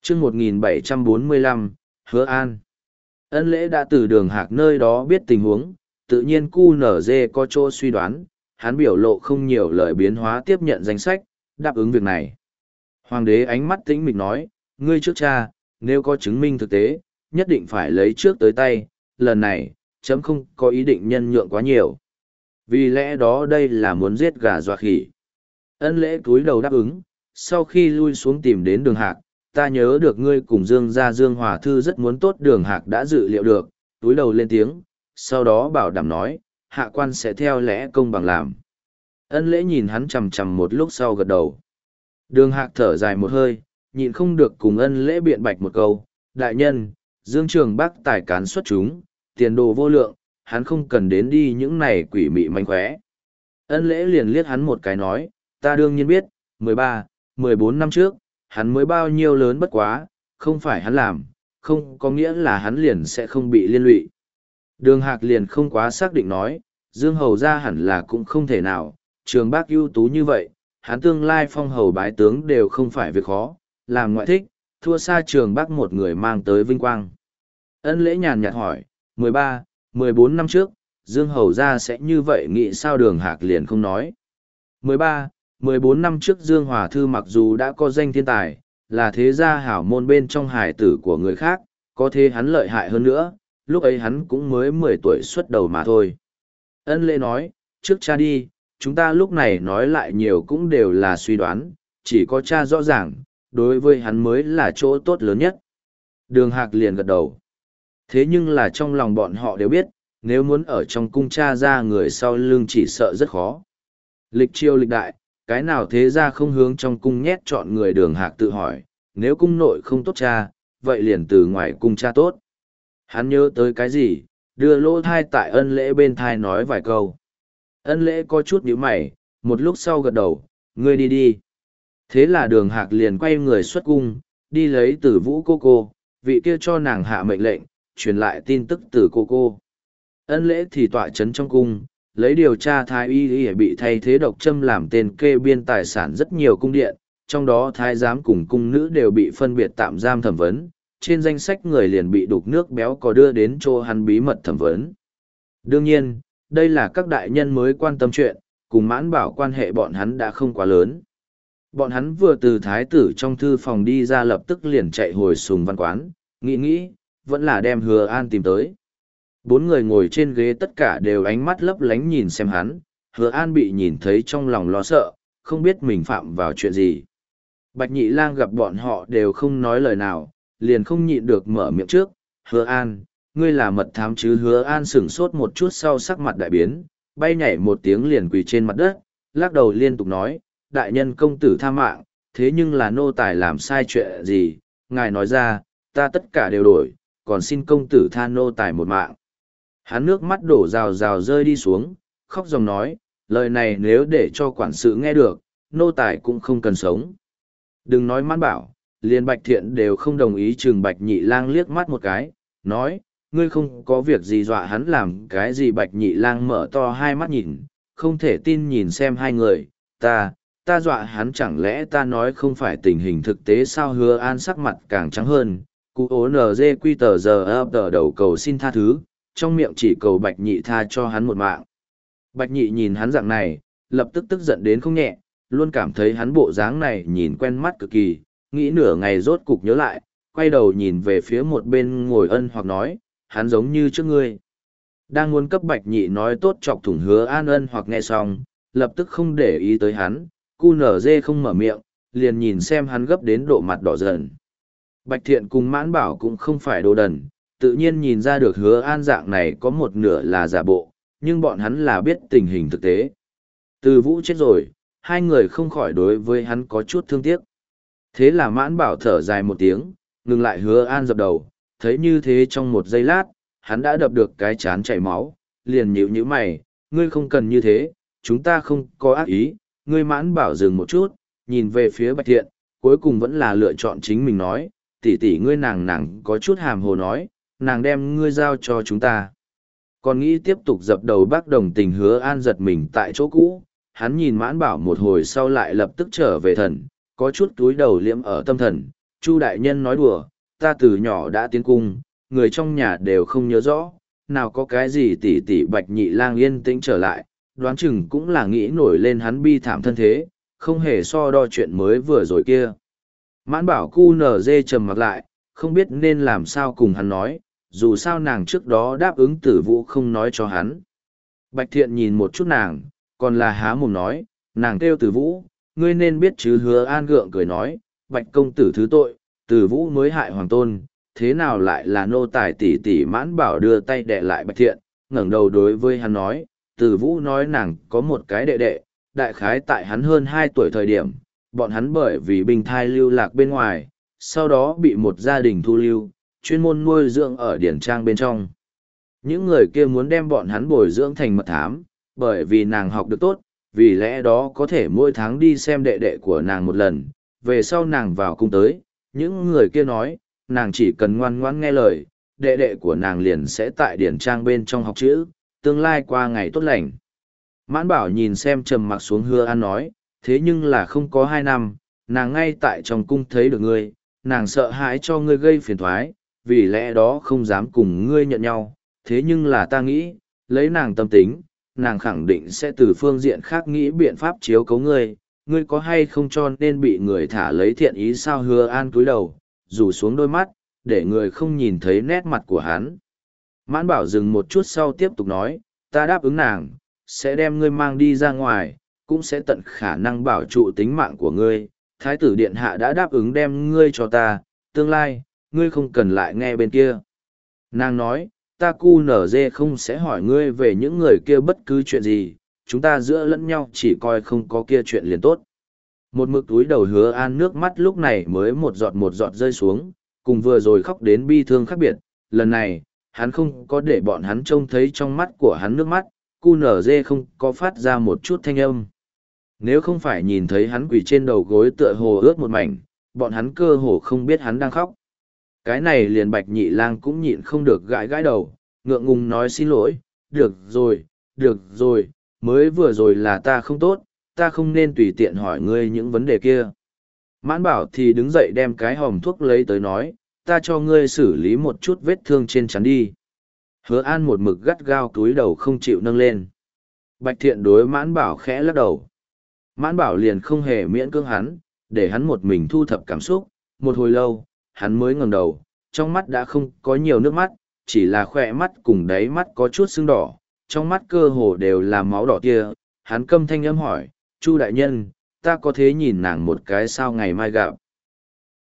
chương 1745, Hứa An. Ân Lễ đã từ Đường Hạc nơi đó biết tình huống, tự nhiên QNZ có chỗ suy đoán, hắn biểu lộ không nhiều lời biến hóa tiếp nhận danh sách, đáp ứng việc này. Hoàng đế ánh mắt tĩnh mịch nói, ngươi trước cha, nếu có chứng minh thực tế, nhất định phải lấy trước tới tay, lần này, chấm không có ý định nhân nhượng quá nhiều. Vì lẽ đó đây là muốn giết gà dọa khỉ. Ân Lễ cúi đầu đáp ứng, sau khi lui xuống tìm đến Đường Hạc, ta nhớ được ngươi cùng Dương gia Dương Hòa Thư rất muốn tốt. Đường Hạc đã dự liệu được, túi đầu lên tiếng, sau đó bảo đảm nói, hạ quan sẽ theo lẽ công bằng làm. Ân Lễ nhìn hắn chằm chằm một lúc sau gật đầu. Đường Hạc thở dài một hơi, nhịn không được cùng Ân Lễ biện bạch một câu, đại nhân, Dương Trường Bắc tài cán xuất chúng, tiền đồ vô lượng, hắn không cần đến đi những này quỷ mị manh khóe. Ân Lễ liền liếc hắn một cái nói, ta đương nhiên biết, 13, 14 năm trước, hắn mới bao nhiêu lớn bất quá, không phải hắn làm, không có nghĩa là hắn liền sẽ không bị liên lụy. Đường Hạc liền không quá xác định nói, Dương Hầu ra hẳn là cũng không thể nào, Trường Bác ưu tú như vậy, hắn tương lai phong hầu bái tướng đều không phải việc khó, làm ngoại thích, thua xa Trường Bác một người mang tới vinh quang. Ân Lễ nhàn nhạt hỏi, 13, 14 năm trước, Dương Hầu ra sẽ như vậy nghĩ sao? Đường Hạc liền không nói. 13, 14 năm trước Dương Hòa Thư mặc dù đã có danh thiên tài, là thế gia hảo môn bên trong hải tử của người khác, có thế hắn lợi hại hơn nữa, lúc ấy hắn cũng mới 10 tuổi xuất đầu mà thôi. Ân Lễ nói, trước cha đi, chúng ta lúc này nói lại nhiều cũng đều là suy đoán, chỉ có cha rõ ràng, đối với hắn mới là chỗ tốt lớn nhất. Đường Hạc liền gật đầu. Thế nhưng là trong lòng bọn họ đều biết, nếu muốn ở trong cung cha ra người sau lưng chỉ sợ rất khó. Lịch triều lịch đại, cái nào thế ra không hướng trong cung nhét chọn người? Đường Hạc tự hỏi, nếu cung nội không tốt cha, vậy liền từ ngoài cung cha tốt. Hắn nhớ tới cái gì, đưa lỗ thai tại Ân Lễ bên thai nói vài câu. Ân Lễ có chút nhíu mày, một lúc sau gật đầu, ngươi đi đi. Thế là Đường Hạc liền quay người xuất cung, đi lấy Tử Vũ cô, vị kia cho nàng hạ mệnh lệnh, truyền lại tin tức từ cô. Ân Lễ thì tọa chấn trong cung, lấy điều tra thái y bị thay thế độc châm làm tên kê biên tài sản rất nhiều cung điện, trong đó thái giám cùng cung nữ đều bị phân biệt tạm giam thẩm vấn, trên danh sách người liền bị đục nước béo có đưa đến chỗ hắn bí mật thẩm vấn. Đương nhiên, đây là các đại nhân mới quan tâm chuyện, cùng Mãn Bảo quan hệ bọn hắn đã không quá lớn. Bọn hắn vừa từ thái tử trong thư phòng đi ra lập tức liền chạy hồi Sùng Văn quán, nghĩ, vẫn là đem Hứa An tìm tới. Bốn người ngồi trên ghế tất cả đều ánh mắt lấp lánh nhìn xem hắn, Hứa An bị nhìn thấy trong lòng lo sợ, không biết mình phạm vào chuyện gì. Bạch Nhị Lang gặp bọn họ đều không nói lời nào, liền không nhịn được mở miệng trước, Hứa An, ngươi là mật thám chứ? Hứa An sửng sốt một chút sau sắc mặt đại biến, bay nhảy một tiếng liền quỳ trên mặt đất, lắc đầu liên tục nói, đại nhân công tử tha mạng, thế nhưng là nô tài làm sai chuyện gì, ngài nói ra, ta tất cả đều đổi, còn xin công tử tha nô tài một mạng. Hắn nước mắt đổ rào rào rơi đi xuống, khóc dòng nói, lời này nếu để cho quản sự nghe được, nô tài cũng không cần sống. Đừng nói Mãn Bảo, liền Bạch Thiện đều không đồng ý. Chừng Bạch Nhị Lang liếc mắt một cái, nói, ngươi không có việc gì dọa hắn làm cái gì? Bạch Nhị Lang mở to hai mắt nhìn, không thể tin nhìn xem hai người, ta dọa hắn chẳng lẽ ta nói không phải tình hình thực tế sao? Hứa An sắc mặt càng trắng hơn, cụ ố NG quy tờ giờ ập tờ đầu cầu xin tha thứ, trong miệng chỉ cầu Bạch Nhị tha cho hắn một mạng. Bạch Nhị nhìn hắn dạng này, lập tức tức giận đến không nhẹ, luôn cảm thấy hắn bộ dáng này nhìn quen mắt cực kỳ, nghĩ nửa ngày rốt cục nhớ lại, quay đầu nhìn về phía một bên ngồi Ân Hoặc nói, hắn giống như trước ngươi. Đang muốn cấp Bạch Nhị nói tốt chọc thủng Hứa An. Ân Hoặc nghe xong, lập tức không để ý tới hắn, cu nở dê không mở miệng, liền nhìn xem hắn gấp đến độ mặt đỏ dần. Bạch Thiện cùng Mãn Bảo cũng không phải đồ đần, tự nhiên nhìn ra được Hứa An dạng này có một nửa là giả bộ, nhưng bọn hắn là biết tình hình thực tế. Từ Vũ chết rồi, hai người không khỏi đối với hắn có chút thương tiếc. Thế là Mãn Bảo thở dài một tiếng, ngừng lại Hứa An dập đầu, thấy như thế trong một giây lát, hắn đã đập được cái chán chảy máu, liền nhíu mày, ngươi không cần như thế, chúng ta không có ác ý. Ngươi Mãn Bảo dừng một chút, nhìn về phía Bạch Thiện, cuối cùng vẫn là lựa chọn chính mình nói, tỷ ngươi nàng có chút hàm hồ nói, nàng đem ngươi giao cho chúng ta. Còn nghĩ tiếp tục dập đầu bác đồng tình. Hứa An giật mình tại chỗ cũ, hắn nhìn Mãn Bảo một hồi sau lại lập tức trở về thần, có chút túi đầu liễm ở tâm thần, Chu đại nhân nói đùa, ta từ nhỏ đã tiến cung, người trong nhà đều không nhớ rõ, nào có cái gì tỷ tỷ Bạch Nhị Lang yên tĩnh trở lại, đoán chừng cũng là nghĩ nổi lên hắn bi thảm thân thế, không hề so đo chuyện mới vừa rồi kia. Mãn bảo cu nở dê trầm mặt lại, không biết nên làm sao cùng hắn nói, dù sao nàng trước đó đáp ứng Tử Vũ không nói cho hắn. Bạch Thiện nhìn một chút nàng, còn là há mồm nói, nàng kêu Tử Vũ, ngươi nên biết chứ. Hứa An gượng cười nói, Bạch công tử thứ tội, Tử Vũ mới hại hoàng tôn, thế nào lại là nô tài tỷ tỷ. Mãn bảo đưa tay đè lại Bạch Thiện, ngẩng đầu đối với hắn nói, Tử Vũ nói nàng có một cái đệ đệ, đại khái tại hắn hơn 2 tuổi thời điểm, bọn hắn bởi vì bình thai lưu lạc bên ngoài, sau đó bị một gia đình thu lưu, chuyên môn nuôi dưỡng ở điển trang bên trong. Những người kia muốn đem bọn hắn bồi dưỡng thành mật thám, bởi vì nàng học được tốt, vì lẽ đó có thể mỗi tháng đi xem đệ đệ của nàng một lần, về sau nàng vào cung tới, những người kia nói, nàng chỉ cần ngoan ngoãn nghe lời, đệ đệ của nàng liền sẽ tại điển trang bên trong học chữ, tương lai qua ngày tốt lành. Mãn bảo nhìn xem trầm mặc xuống Hứa An nói, thế nhưng là không có 2 năm, nàng ngay tại trong cung thấy được ngươi, nàng sợ hãi cho ngươi gây phiền thoái, vì lẽ đó không dám cùng ngươi nhận nhau, thế nhưng là ta nghĩ, lấy nàng tâm tính, nàng khẳng định sẽ từ phương diện khác nghĩ biện pháp chiếu cấu ngươi, ngươi có hay không cho nên bị người thả lấy thiện ý sao. Hứa An cúi đầu, rủ xuống đôi mắt, để người không nhìn thấy nét mặt của hắn. Mãn bảo dừng một chút sau tiếp tục nói, ta đáp ứng nàng, sẽ đem ngươi mang đi ra ngoài, cũng sẽ tận khả năng bảo trụ tính mạng của ngươi. Thái tử điện hạ đã đáp ứng đem ngươi cho ta, tương lai, ngươi không cần lại nghe bên kia. Nàng nói, ta cu nở dê không sẽ hỏi ngươi về những người kia bất cứ chuyện gì, chúng ta giữa lẫn nhau chỉ coi không có kia chuyện liền tốt. Một mực túi đầu Hứa An nước mắt lúc này mới một giọt rơi xuống, cùng vừa rồi khóc đến bi thương khác biệt, lần này, hắn không có để bọn hắn trông thấy trong mắt của hắn nước mắt, cu nở dê không có phát ra một chút thanh âm. Nếu không phải nhìn thấy hắn quỳ trên đầu gối tựa hồ ướt một mảnh, bọn hắn cơ hồ không biết hắn đang khóc. Cái này liền Bạch Nhị Lang cũng nhịn không được gãi gãi đầu, ngượng ngùng nói xin lỗi, được rồi, mới vừa rồi là ta không tốt, ta không nên tùy tiện hỏi ngươi những vấn đề kia. Mãn bảo thì đứng dậy đem cái hòm thuốc lấy tới nói, ta cho ngươi xử lý một chút vết thương trên chắn đi. Hứa An một mực gắt gao túi đầu không chịu nâng lên. Bạch Thiện đối Mãn bảo khẽ lắc đầu. Mãn bảo liền không hề miễn cưỡng hắn, để hắn một mình thu thập cảm xúc, một hồi lâu, hắn mới ngẩng đầu, trong mắt đã không có nhiều nước mắt, chỉ là khỏe mắt cùng đáy mắt có chút sưng đỏ, trong mắt cơ hồ đều là máu đỏ kia. Hắn câm thanh âm hỏi, Chu đại nhân, ta có thế nhìn nàng một cái sao ngày mai gặp?